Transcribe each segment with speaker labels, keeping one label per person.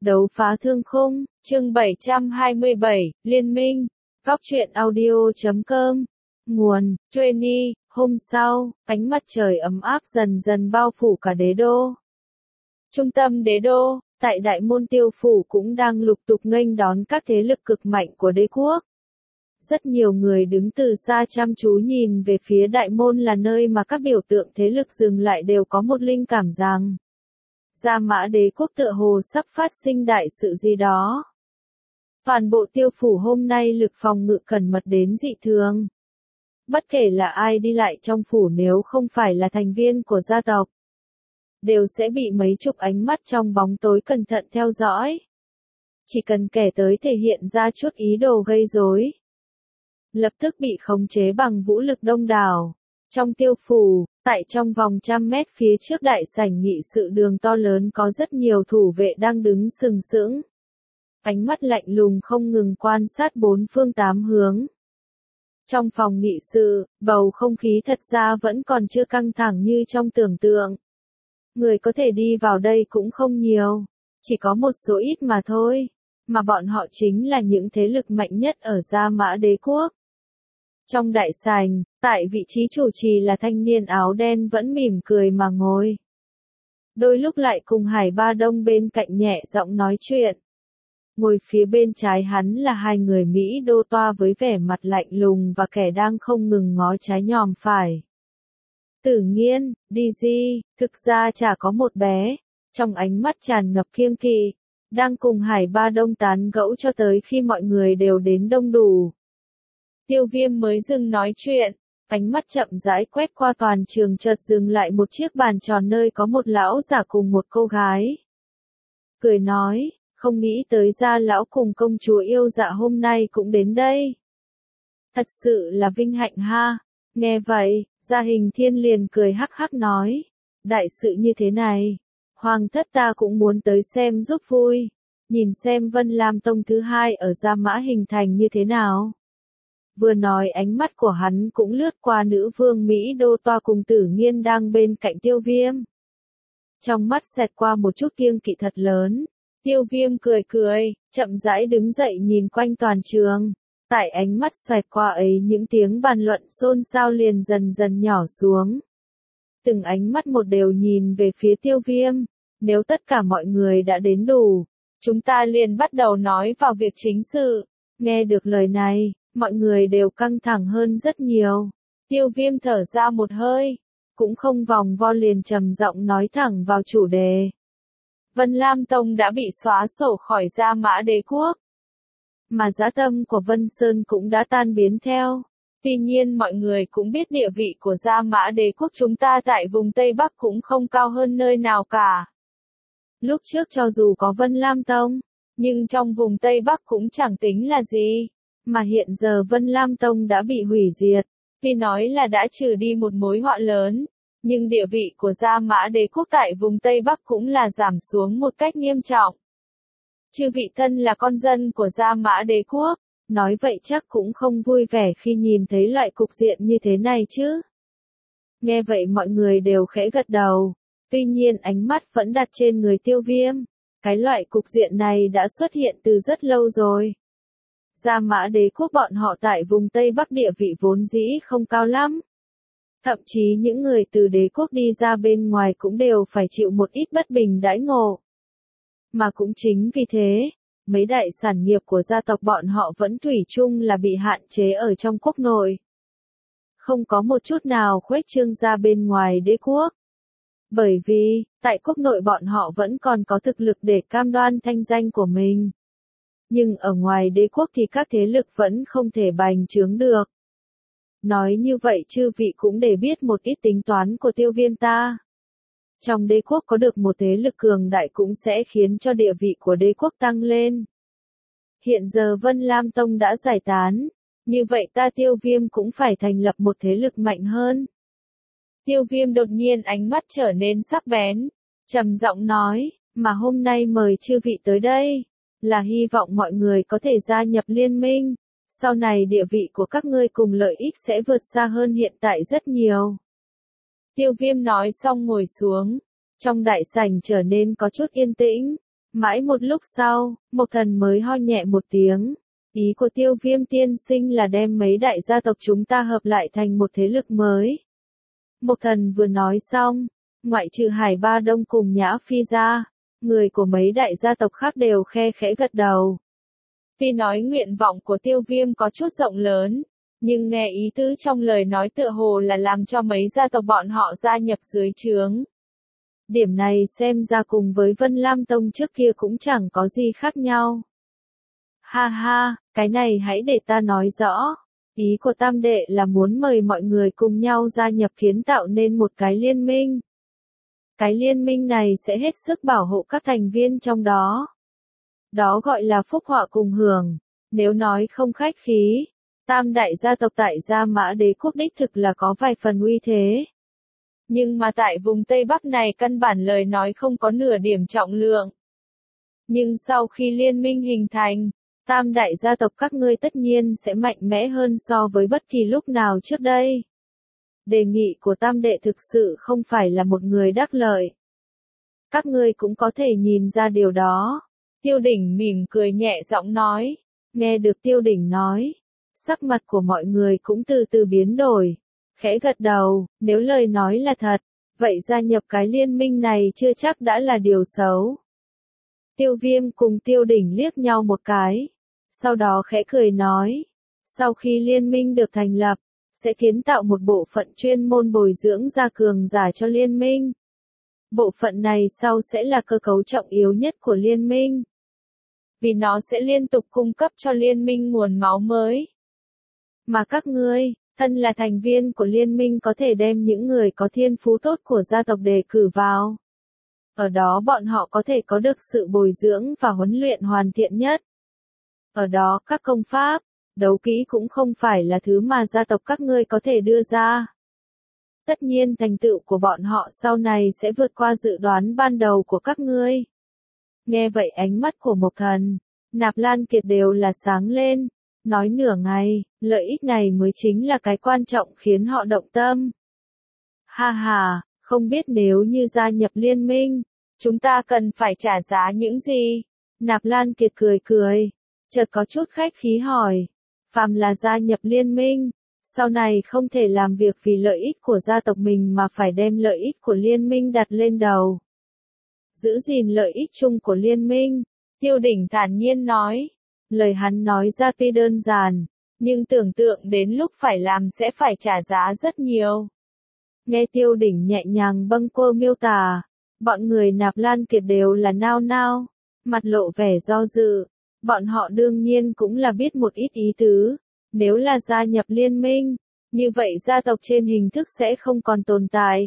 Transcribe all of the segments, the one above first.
Speaker 1: Đấu phá thương khung, chương 727, Liên minh, góc truyện audio.com, nguồn, Twenty, hôm sau, ánh mặt trời ấm áp dần dần bao phủ cả đế đô. Trung tâm đế đô, tại đại môn Tiêu phủ cũng đang lục tục nghênh đón các thế lực cực mạnh của đế quốc. Rất nhiều người đứng từ xa chăm chú nhìn về phía đại môn là nơi mà các biểu tượng thế lực dừng lại đều có một linh cảm rằng Gia Mã đế quốc tựa hồ sắp phát sinh đại sự gì đó. Toàn bộ Tiêu phủ hôm nay lực phòng ngự cẩn mật đến dị thường. Bất kể là ai đi lại trong phủ nếu không phải là thành viên của gia tộc, đều sẽ bị mấy chục ánh mắt trong bóng tối cẩn thận theo dõi. Chỉ cần kẻ tới thể hiện ra chút ý đồ gây rối, lập tức bị khống chế bằng vũ lực đông đảo. Trong Tiêu phủ, tại trong vòng 100 mét phía trước đại sảnh nghị sự đường to lớn có rất nhiều thủ vệ đang đứng sừng sững. Ánh mắt lạnh lùng không ngừng quan sát bốn phương tám hướng. Trong phòng nghị sự, bầu không khí thật ra vẫn còn chưa căng thẳng như trong tưởng tượng. Người có thể đi vào đây cũng không nhiều, chỉ có một số ít mà thôi, mà bọn họ chính là những thế lực mạnh nhất ở Gia Mã đế quốc. Trong đại sảnh, tại vị trí chủ trì là thanh niên áo đen vẫn mỉm cười mà ngồi. Đôi lúc lại cùng Hải Ba Đông bên cạnh nhẹ giọng nói chuyện. Ngồi phía bên trái hắn là hai người Mỹ đô toa với vẻ mặt lạnh lùng và kẻ đang không ngừng ngó trái nhòm phải. Tử Nghiên, DZ, thực ra chả có một bé, trong ánh mắt tràn ngập kiêng kỵ, đang cùng Hải Ba Đông tán gẫu cho tới khi mọi người đều đến đông đủ. Tiêu Viêm mới dừng nói chuyện, ánh mắt chậm rãi quét qua toàn trường chợt dừng lại một chiếc bàn tròn nơi có một lão giả cùng một cô gái. Cười nói, không nghĩ tới Gia lão cùng công chúa yêu dạ hôm nay cũng đến đây. Thật sự là vinh hạnh ha. Nghe vậy, Gia Hình Thiên liền cười hắc hắc nói, đại sự như thế này, hoàng thất ta cũng muốn tới xem giúp vui, nhìn xem Vân Lam Tông thứ hai ở Gia Mã hình thành như thế nào. Vừa nói ánh mắt của hắn cũng lướt qua nữ vương Mỹ đô toa cùng Tử Nghiên đang bên cạnh Tiêu Viêm. Trong mắt xẹt qua một chút kiêng kỵ thật lớn, Tiêu Viêm cười cười, chậm rãi đứng dậy nhìn quanh toàn trường. Tại ánh mắt xoẹt qua ấy những tiếng bàn luận xôn xao liền dần dần nhỏ xuống. Từng ánh mắt một đều nhìn về phía Tiêu Viêm, nếu tất cả mọi người đã đến đủ, chúng ta liền bắt đầu nói vào việc chính sự. Nghe được lời này, mọi người đều căng thẳng hơn rất nhiều. Tiêu Viêm thở ra một hơi, cũng không vòng vo liền trầm giọng nói thẳng vào chủ đề. Vân Lam Tông đã bị xóa sổ khỏi Gia Mã đế quốc, mà dã tâm của Vân Sơn cũng đã tan biến theo. Tuy nhiên mọi người cũng biết địa vị của Gia Mã đế quốc chúng ta tại vùng Tây Bắc cũng không cao hơn nơi nào cả. Lúc trước cho dù có Vân Lam Tông, nhưng trong vùng Tây Bắc cũng chẳng tính là gì. Mà hiện giờ Vân Lam Tông đã bị hủy diệt, tuy nói là đã trừ đi một mối họa lớn, nhưng địa vị của Gia Mã đế quốc tại vùng Tây Bắc cũng là giảm xuống một cách nghiêm trọng. Chư vị thân là con dân của Gia Mã đế quốc, nói vậy chắc cũng không vui vẻ khi nhìn thấy loại cục diện như thế này chứ. Nghe vậy mọi người đều khẽ gật đầu, tuy nhiên ánh mắt vẫn đặt trên người Tiêu Viêm. Cái loại cục diện này đã xuất hiện từ rất lâu rồi. Gia Mã đế quốc bọn họ tại vùng Tây Bắc địa vị vốn dĩ không cao lắm. Thậm chí những người từ đế quốc đi ra bên ngoài cũng đều phải chịu một ít bất bình đãi ngộ. Mà cũng chính vì thế, mấy đại sản nghiệp của gia tộc bọn họ vẫn thủy chung là bị hạn chế ở trong quốc nội. Không có một chút nào khuếch trương ra bên ngoài đế quốc. Bởi vì, tại quốc nội bọn họ vẫn còn có thực lực để cam đoan thanh danh của mình. Nhưng ở ngoài đế quốc thì các thế lực vẫn không thể bành trướng được. Nói như vậy chư vị cũng để biết một ít tính toán của Tiêu Viêm ta. Trong đế quốc có được một thế lực cường đại cũng sẽ khiến cho địa vị của đế quốc tăng lên. Hiện giờ Vân Lam Tông đã giải tán, như vậy ta Tiêu Viêm cũng phải thành lập một thế lực mạnh hơn. Tiêu Viêm đột nhiên ánh mắt trở nên sắc bén, trầm giọng nói, mà hôm nay mời chư vị tới đây, là hy vọng mọi người có thể gia nhập liên minh, sau này địa vị của các ngươi cùng lợi ích sẽ vượt xa hơn hiện tại rất nhiều. Tiêu Viêm nói xong ngồi xuống, trong đại sảnh trở nên có chút yên tĩnh, Mãi một lúc sau, Mộc Thần mới ho nhẹ một tiếng. Ý của Tiêu Viêm tiên sinh là đem mấy đại gia tộc chúng ta hợp lại thành một thế lực mới. Mộc Thần vừa nói xong, ngoại trừ Hải Ba Đông cùng Nhã Phi ra, người của mấy đại gia tộc khác đều khe khẽ gật đầu. Tuy nói nguyện vọng của Tiêu Viêm có chút rộng lớn, nhưng nghe ý tứ trong lời nói tựa hồ là làm cho mấy gia tộc bọn họ gia nhập dưới trướng. Điểm này xem ra cùng với Vân Lam Tông trước kia cũng chẳng có gì khác nhau. Ha ha, cái này hãy để ta nói rõ. Ý của Tam Đệ là muốn mời mọi người cùng nhau gia nhập kiến tạo nên một cái liên minh. Cái liên minh này sẽ hết sức bảo hộ các thành viên trong đó. Đó gọi là phúc họa cùng hưởng. Nếu nói không khách khí, Tam đại gia tộc tại Gia Mã Đế quốc đích thực là có vài phần uy thế. Nhưng mà tại vùng Tây Bắc này căn bản lời nói không có nửa điểm trọng lượng. Nhưng sau khi liên minh hình thành, Tam đại gia tộc các ngươi tất nhiên sẽ mạnh mẽ hơn so với bất kỳ lúc nào trước đây. Đề nghị của Tam đệ thực sự không phải là một người đắc lợi. Các ngươi cũng có thể nhìn ra điều đó. Tiêu Đỉnh mỉm cười nhẹ giọng nói. Nghe được Tiêu Đỉnh nói, sắc mặt của mọi người cũng từ từ biến đổi. Khẽ gật đầu, nếu lời nói là thật, vậy gia nhập cái liên minh này chưa chắc đã là điều xấu. Tiêu Viêm cùng Tiêu Đỉnh liếc nhau một cái, sau đó khẽ cười nói, sau khi liên minh được thành lập, sẽ kiến tạo một bộ phận chuyên môn bồi dưỡng ra cường giả cho liên minh. Bộ phận này sau sẽ là cơ cấu trọng yếu nhất của liên minh. Vì nó sẽ liên tục cung cấp cho liên minh nguồn máu mới. Mà các ngươi, thân là thành viên của liên minh có thể đem những người có thiên phú tốt của gia tộc đề cử vào. Ở đó bọn họ có thể có được sự bồi dưỡng và huấn luyện hoàn thiện nhất. Ở đó các công pháp, đấu kỹ cũng không phải là thứ mà gia tộc các ngươi có thể đưa ra. Tất nhiên thành tựu của bọn họ sau này sẽ vượt qua dự đoán ban đầu của các ngươi. Nghe vậy ánh mắt của Mộc Thần, Nạp Lan Kiệt đều là sáng lên. Nói nửa ngày, lợi ích này mới chính là cái quan trọng khiến họ động tâm. Ha ha, không biết nếu như gia nhập liên minh, chúng ta cần phải trả giá những gì? Nạp Lan Kiệt cười cười, chợt có chút khách khí hỏi. Phàm là gia nhập liên minh, sau này không thể làm việc vì lợi ích của gia tộc mình mà phải đem lợi ích của liên minh đặt lên đầu. Giữ gìn lợi ích chung của liên minh, Tiêu Đỉnh thản nhiên nói. Lời hắn nói ra tuy đơn giản, nhưng tưởng tượng đến lúc phải làm sẽ phải trả giá rất nhiều. Nghe Tiêu Đỉnh nhẹ nhàng bâng quơ miêu tả, bọn người Nạp Lan Kiệt đều là nao nao, mặt lộ vẻ do dự. Bọn họ đương nhiên cũng là biết một ít ý tứ, nếu là gia nhập liên minh, như vậy gia tộc trên hình thức sẽ không còn tồn tại.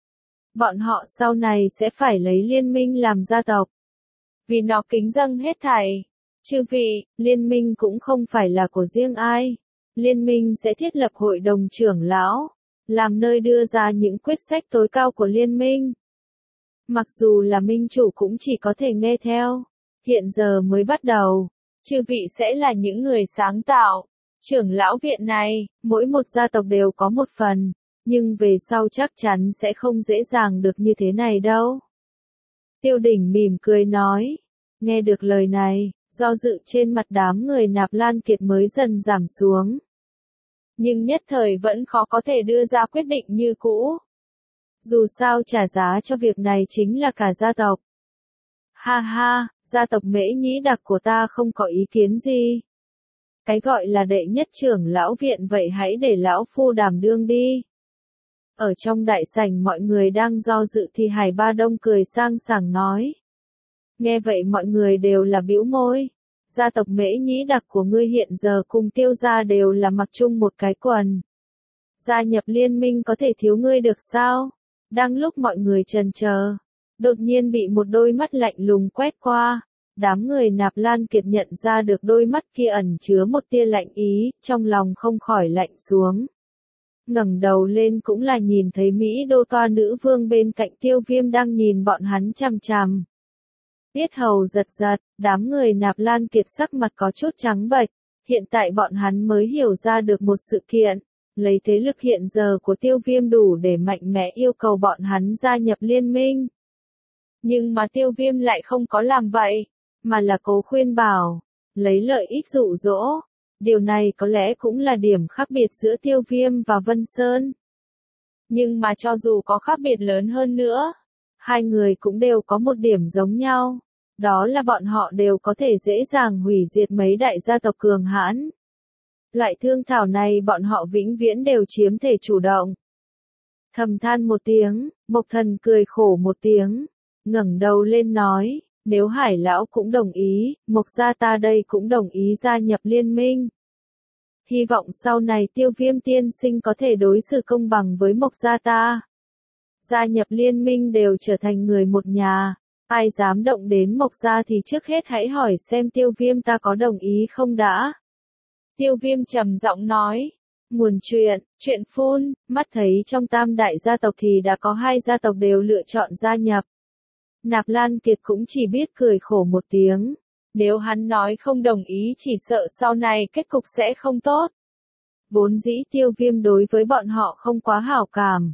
Speaker 1: Bọn họ sau này sẽ phải lấy liên minh làm gia tộc, vì nó kính dâng hết thảy. Chư vị, liên minh cũng không phải là của riêng ai. Liên minh sẽ thiết lập hội đồng trưởng lão, làm nơi đưa ra những quyết sách tối cao của liên minh. Mặc dù là minh chủ cũng chỉ có thể nghe theo. Hiện giờ mới bắt đầu, chư vị sẽ là những người sáng tạo. Trưởng lão viện này, mỗi một gia tộc đều có một phần, nhưng về sau chắc chắn sẽ không dễ dàng được như thế này đâu. Tiêu Đỉnh mỉm cười nói, nghe được lời này, do dự trên mặt đám người Nạp Lan Kiệt mới dần giảm xuống. Nhưng nhất thời vẫn khó có thể đưa ra quyết định như cũ. Dù sao trả giá cho việc này chính là cả gia tộc. Ha ha, gia tộc Mễ Nhĩ Đặc của ta không có ý kiến gì. Cái gọi là đệ nhất trưởng lão viện vậy hãy để lão phu đảm đương đi. Ở trong đại sảnh mọi người đang do dự thì Hải Ba Đông cười sang sảng nói. Nghe vậy mọi người đều là bĩu môi. Gia tộc Mễ Nhĩ Đặc của ngươi hiện giờ cùng Tiêu gia đều là mặc chung một cái quần. Gia nhập liên minh có thể thiếu ngươi được sao? Đang lúc mọi người chần chờ, đột nhiên bị một đôi mắt lạnh lùng quét qua. Đám người Nạp Lan Kiệt nhận ra được đôi mắt kia ẩn chứa một tia lạnh ý, trong lòng không khỏi lạnh xuống. Ngẩng đầu lên cũng là nhìn thấy Mỹ Đô Toa nữ vương bên cạnh Tiêu Viêm đang nhìn bọn hắn chằm chằm. Tiết hầu giật giật, đám người Nạp Lan Kiệt sắc mặt có chút trắng bệch, hiện tại bọn hắn mới hiểu ra được một sự kiện, lấy thế lực hiện giờ của Tiêu Viêm đủ để mạnh mẽ yêu cầu bọn hắn gia nhập liên minh. Nhưng mà Tiêu Viêm lại không có làm vậy, mà là cố khuyên bảo, lấy lợi ích dụ dỗ. Điều này có lẽ cũng là điểm khác biệt giữa Tiêu Viêm và Vân Sơn. Nhưng mà cho dù có khác biệt lớn hơn nữa, hai người cũng đều có một điểm giống nhau. Đó là bọn họ đều có thể dễ dàng hủy diệt mấy đại gia tộc cường hãn. Loại thương thảo này bọn họ vĩnh viễn đều chiếm thể chủ động. Thầm than một tiếng, Mộc Thần cười khổ một tiếng, ngẩng đầu lên nói, nếu Hải lão cũng đồng ý, Mộc gia ta đây cũng đồng ý gia nhập liên minh. Hy vọng sau này Tiêu Viêm tiên sinh có thể đối xử công bằng với Mộc gia ta. Gia nhập liên minh đều trở thành người một nhà, ai dám động đến Mộc gia thì trước hết hãy hỏi xem Tiêu Viêm ta có đồng ý không đã. Tiêu Viêm trầm giọng nói, nguồn chuyện phun, mắt thấy trong tam đại gia tộc thì đã có hai gia tộc đều lựa chọn gia nhập. Nạp Lan Kiệt cũng chỉ biết cười khổ một tiếng, nếu hắn nói không đồng ý chỉ sợ sau này kết cục sẽ không tốt. Vốn dĩ Tiêu Viêm đối với bọn họ không quá hảo cảm.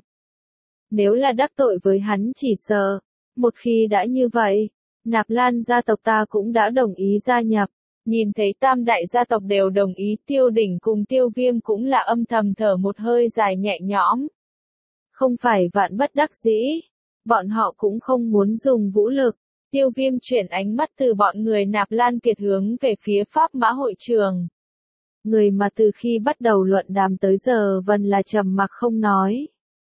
Speaker 1: Nếu là đắc tội với hắn chỉ sợ, một khi đã như vậy, Nạp Lan gia tộc ta cũng đã đồng ý gia nhập. Nhìn thấy tam đại gia tộc đều đồng ý, Tiêu Đỉnh cùng Tiêu Viêm cũng là âm thầm thở một hơi dài nhẹ nhõm. Không phải vạn bất đắc dĩ, bọn họ cũng không muốn dùng vũ lực. Tiêu Viêm chuyển ánh mắt từ bọn người Nạp Lan Kiệt hướng về phía Pháp Mã hội trường. Người mà từ khi bắt đầu luận đàm tới giờ vẫn là trầm mặc không nói.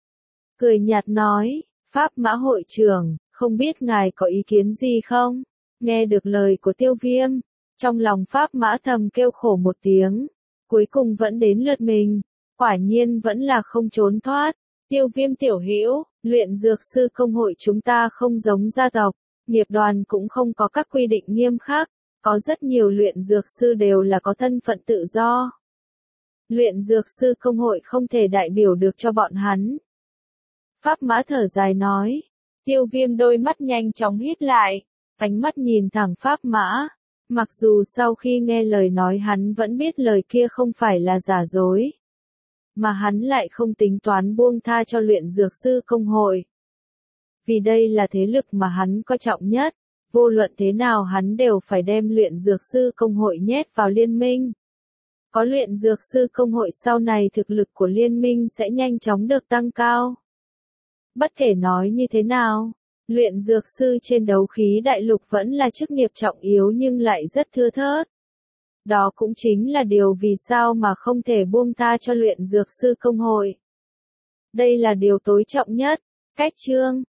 Speaker 1: Cười nhạt nói, Pháp Mã hội trường, không biết ngài có ý kiến gì không? Nghe được lời của Tiêu Viêm, trong lòng Pháp Mã thầm kêu khổ một tiếng, cuối cùng vẫn đến lượt mình, quả nhiên vẫn là không trốn thoát. Tiêu Viêm tiểu hữu, luyện dược sư công hội chúng ta không giống gia tộc, nghiệp đoàn cũng không có các quy định nghiêm khắc, có rất nhiều luyện dược sư đều là có thân phận tự do. Luyện dược sư công hội không thể đại biểu được cho bọn hắn. Pháp Mã thở dài nói, Tiêu Viêm đôi mắt nhanh chóng hít lại, ánh mắt nhìn thẳng Pháp Mã. Mặc dù sau khi nghe lời nói hắn vẫn biết lời kia không phải là giả dối, mà hắn lại không tính toán buông tha cho luyện dược sư công hội. Vì đây là thế lực mà hắn coi trọng nhất, vô luận thế nào hắn đều phải đem luyện dược sư công hội nhét vào liên minh. Có luyện dược sư công hội sau này thực lực của liên minh sẽ nhanh chóng được tăng cao. Bất kể nói như thế nào, luyện dược sư trên đấu khí đại lục vẫn là chức nghiệp trọng yếu nhưng lại rất thưa thớt. Đó cũng chính là điều vì sao mà không thể buông tha cho luyện dược sư công hội. Đây là điều tối trọng nhất. Cách chương